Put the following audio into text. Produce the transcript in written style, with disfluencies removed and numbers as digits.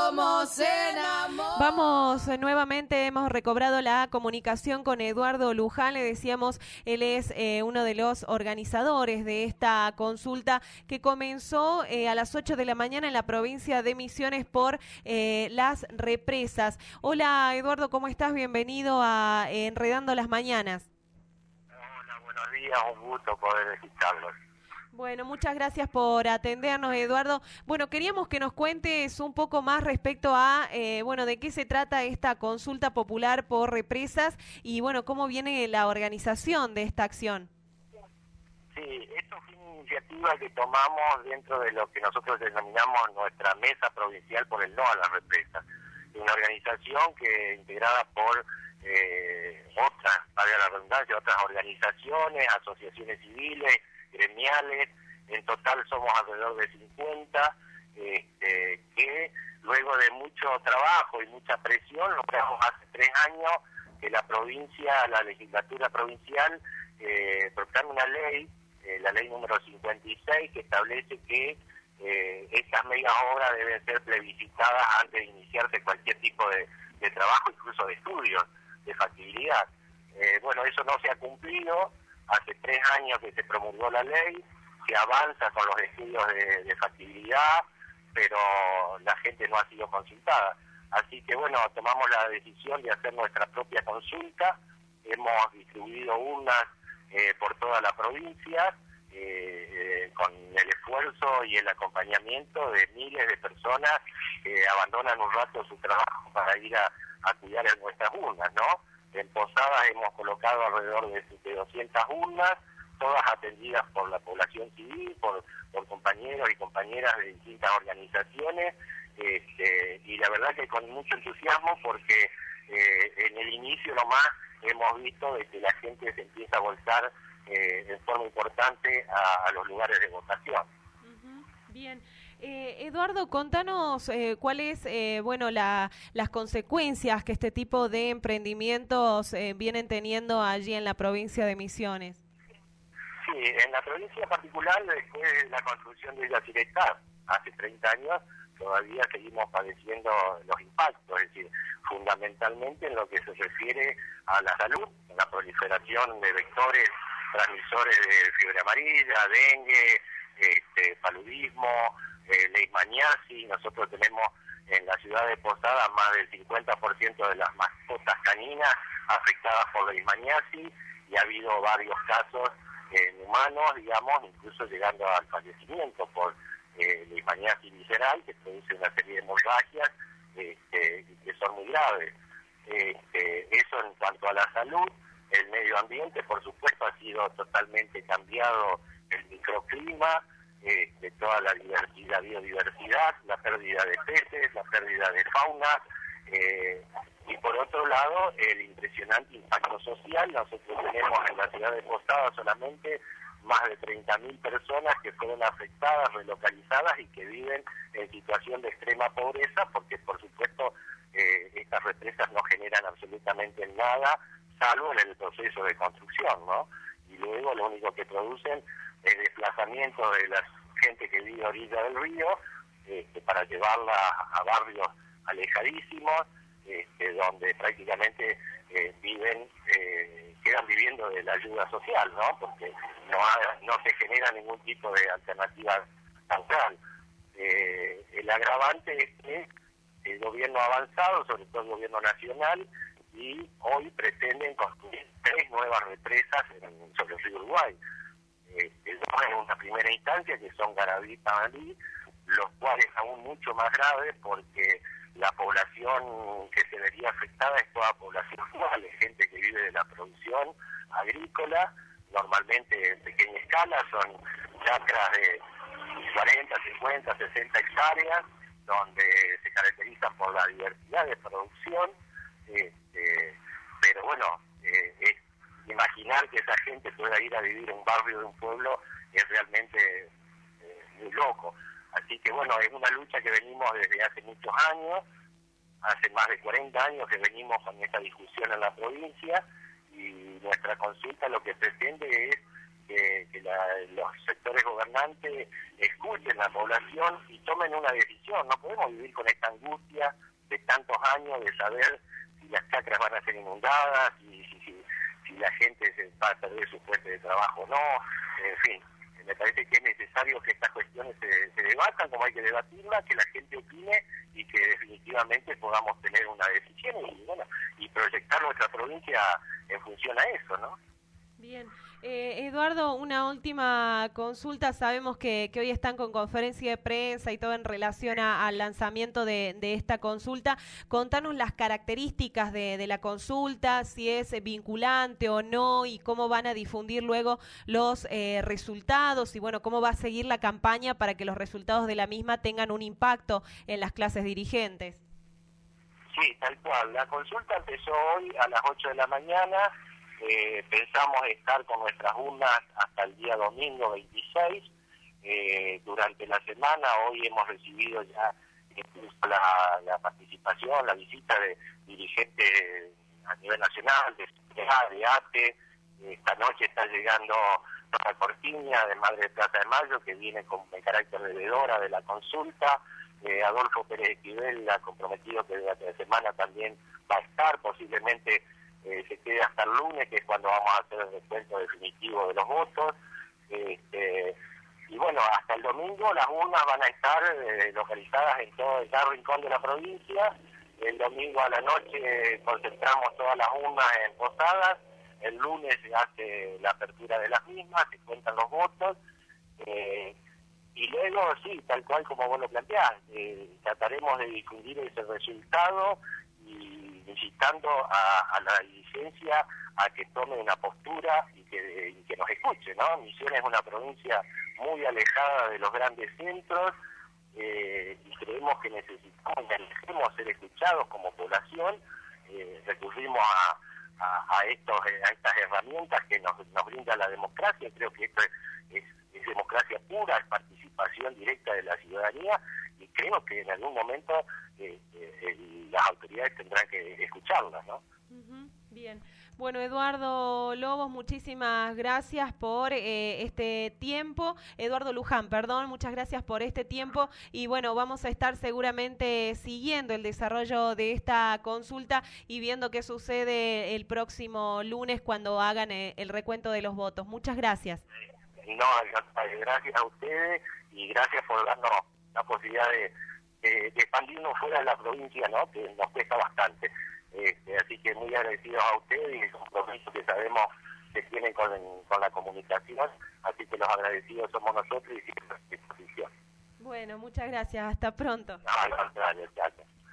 cómo se enamora. Vamos nuevamente, hemos recobrado la comunicación con Eduardo Luján, le decíamos, él es uno de los organizadores de esta consulta que comenzó a las 8 de la mañana en la provincia de Misiones por las represas. Hola Eduardo, ¿cómo estás? Bienvenido a Enredando las Mañanas. Hola, buenos días, un gusto poder escucharlos. Bueno, muchas gracias por atendernos, Eduardo. Bueno, queríamos que nos cuentes un poco más respecto a, de qué se trata esta consulta popular por represas y, cómo viene la organización de esta acción. Sí, esto fue una iniciativa que tomamos dentro de lo que nosotros denominamos nuestra Mesa Provincial por el No a las Represas. Una organización que integrada por otras, valga la redundancia, otras organizaciones, asociaciones civiles, gremiales, en total somos alrededor de 50, que luego de mucho trabajo y mucha presión, logramos hace 3 años que la provincia, la legislatura provincial, proclame una ley, la ley número 56, que establece que estas megas obras deben ser plebiscitadas antes de iniciarse cualquier tipo de trabajo, incluso de estudios de factibilidad. Eso no se ha cumplido. Hace 3 años que se promulgó la ley, se avanza con los estudios de factibilidad, pero la gente no ha sido consultada. Así que tomamos la decisión de hacer nuestra propia consulta. Hemos distribuido urnas por toda la provincia, con el esfuerzo y el acompañamiento de miles de personas que abandonan un rato su trabajo para ir a cuidar en nuestras urnas, ¿no? En Posadas hemos colocado alrededor de 200 urnas, todas atendidas por la población civil, por compañeros y compañeras de distintas organizaciones, y la verdad que con mucho entusiasmo, porque en el inicio nomás hemos visto de que la gente se empieza a volcar en forma importante a los lugares de votación. Bien. Eduardo, contanos cuáles las consecuencias que este tipo de emprendimientos vienen teniendo allí en la provincia de Misiones. Sí, en la provincia particular, después de la construcción de Yacyretá, hace 30 años, todavía seguimos padeciendo los impactos, es decir, fundamentalmente en lo que se refiere a la salud, la proliferación de vectores transmisores de fiebre amarilla, dengue, paludismo, leishmaniasis. Nosotros tenemos en la ciudad de Posadas más del 50% de las mascotas caninas afectadas por leishmaniasis, y ha habido varios casos en humanos, digamos, incluso llegando al fallecimiento por leishmaniasis visceral, que produce una serie de hemorragias que son muy graves. Eso en cuanto a la salud. El medio ambiente, por supuesto, ha sido totalmente cambiado el microclima, toda la biodiversidad, la pérdida de peces, la pérdida de fauna, y por otro lado, el impresionante impacto social. Nosotros tenemos en la ciudad de Posadas solamente más de 30.000 personas que fueron afectadas, relocalizadas y que viven en situación de extrema pobreza, porque por supuesto estas represas no generan absolutamente nada, salvo en el proceso de construcción, ¿no? Y luego lo único que producen es desplazamiento de la gente que vive a orilla del río, para llevarla a barrios alejadísimos, donde prácticamente quedan viviendo de la ayuda social, ¿no? Porque no se genera ningún tipo de alternativa central. El agravante es que el gobierno ha avanzado, sobre todo el gobierno nacional, y hoy pretenden construir 3 nuevas represas sobre el río Uruguay. 2 en una primera instancia, que son Garabí y Tamalí, los cuales aún mucho más graves, porque la población que se vería afectada es toda población rural, es gente que vive de la producción agrícola, normalmente en pequeña escala, son chacras de 40, 50, 60 hectáreas, donde se caracterizan por la diversidad de producción, pero imaginar que esa gente pueda ir a vivir en un barrio de un pueblo es realmente muy loco. Así que es una lucha que venimos desde hace muchos años, hace más de 40 años que venimos con esta discusión en la provincia, y nuestra consulta lo que pretende es los sectores gobernantes escuchen a la población y tomen una decisión. No podemos vivir con esta angustia de tantos años de saber si las chacras van a ser inundadas, si la gente va a perder su fuente de trabajo o no. En fin, me parece que es necesario que estas cuestiones se debatan como hay que debatirlas, que la gente opine y que definitivamente podamos tener una decisión y proyectar nuestra provincia en función a eso, ¿no? Bien. Eduardo, una última consulta. Sabemos que hoy están con conferencia de prensa y todo en relación al lanzamiento de esta consulta. Contanos las características de la consulta, si es vinculante o no, y cómo van a difundir luego los resultados, y bueno, cómo va a seguir la campaña para que los resultados de la misma tengan un impacto en las clases dirigentes. Sí, tal cual. La consulta empezó hoy a las 8 de la mañana. Pensamos estar con nuestras urnas hasta el día domingo 26. Durante la semana, hoy hemos recibido ya incluso la participación, la visita de dirigentes a nivel nacional, de ATE. Esta noche está llegando Rosa Cortiña, de Madre de Plaza de Mayo, que viene con el carácter de veedora de la consulta. Adolfo Pérez Esquivel ha comprometido que durante la semana también va a estar, posiblemente se quede hasta el lunes, que es cuando vamos a hacer el recuento definitivo de los votos. Y bueno, hasta el domingo las urnas van a estar localizadas en todo el rincón de la provincia. El domingo a la noche concentramos todas las urnas en Posadas. El lunes se hace la apertura de las mismas, se cuentan los votos. Y luego, sí, tal cual como vos lo planteás, trataremos de difundir ese resultado y incitando a la dirigencia a que tome una postura y que nos escuche, ¿no? Misiones es una provincia muy alejada de los grandes centros y creemos que necesitamos ser escuchados como población. Recurrimos a estas herramientas que nos brinda la democracia. Creo que esto es democracia pura, es participación directa de la ciudadanía, y creo que en algún momento las autoridades tendrán que escucharlas, ¿no? Bien. Bueno, Eduardo Lobos, muchísimas gracias por este tiempo. Eduardo Luján, perdón, muchas gracias por este tiempo. Y bueno, vamos a estar seguramente siguiendo el desarrollo de esta consulta y viendo qué sucede el próximo lunes cuando hagan el recuento de los votos. Muchas gracias. No, gracias a ustedes y gracias por darnos la posibilidad de expandirnos fuera de la provincia, ¿no? Que nos cuesta bastante. Así que muy agradecidos a ustedes y el compromiso que sabemos que tienen con la comunicación. Así que los agradecidos somos nosotros y siempre a disposición. Bueno, muchas gracias. Hasta pronto. No, al contrario, chao.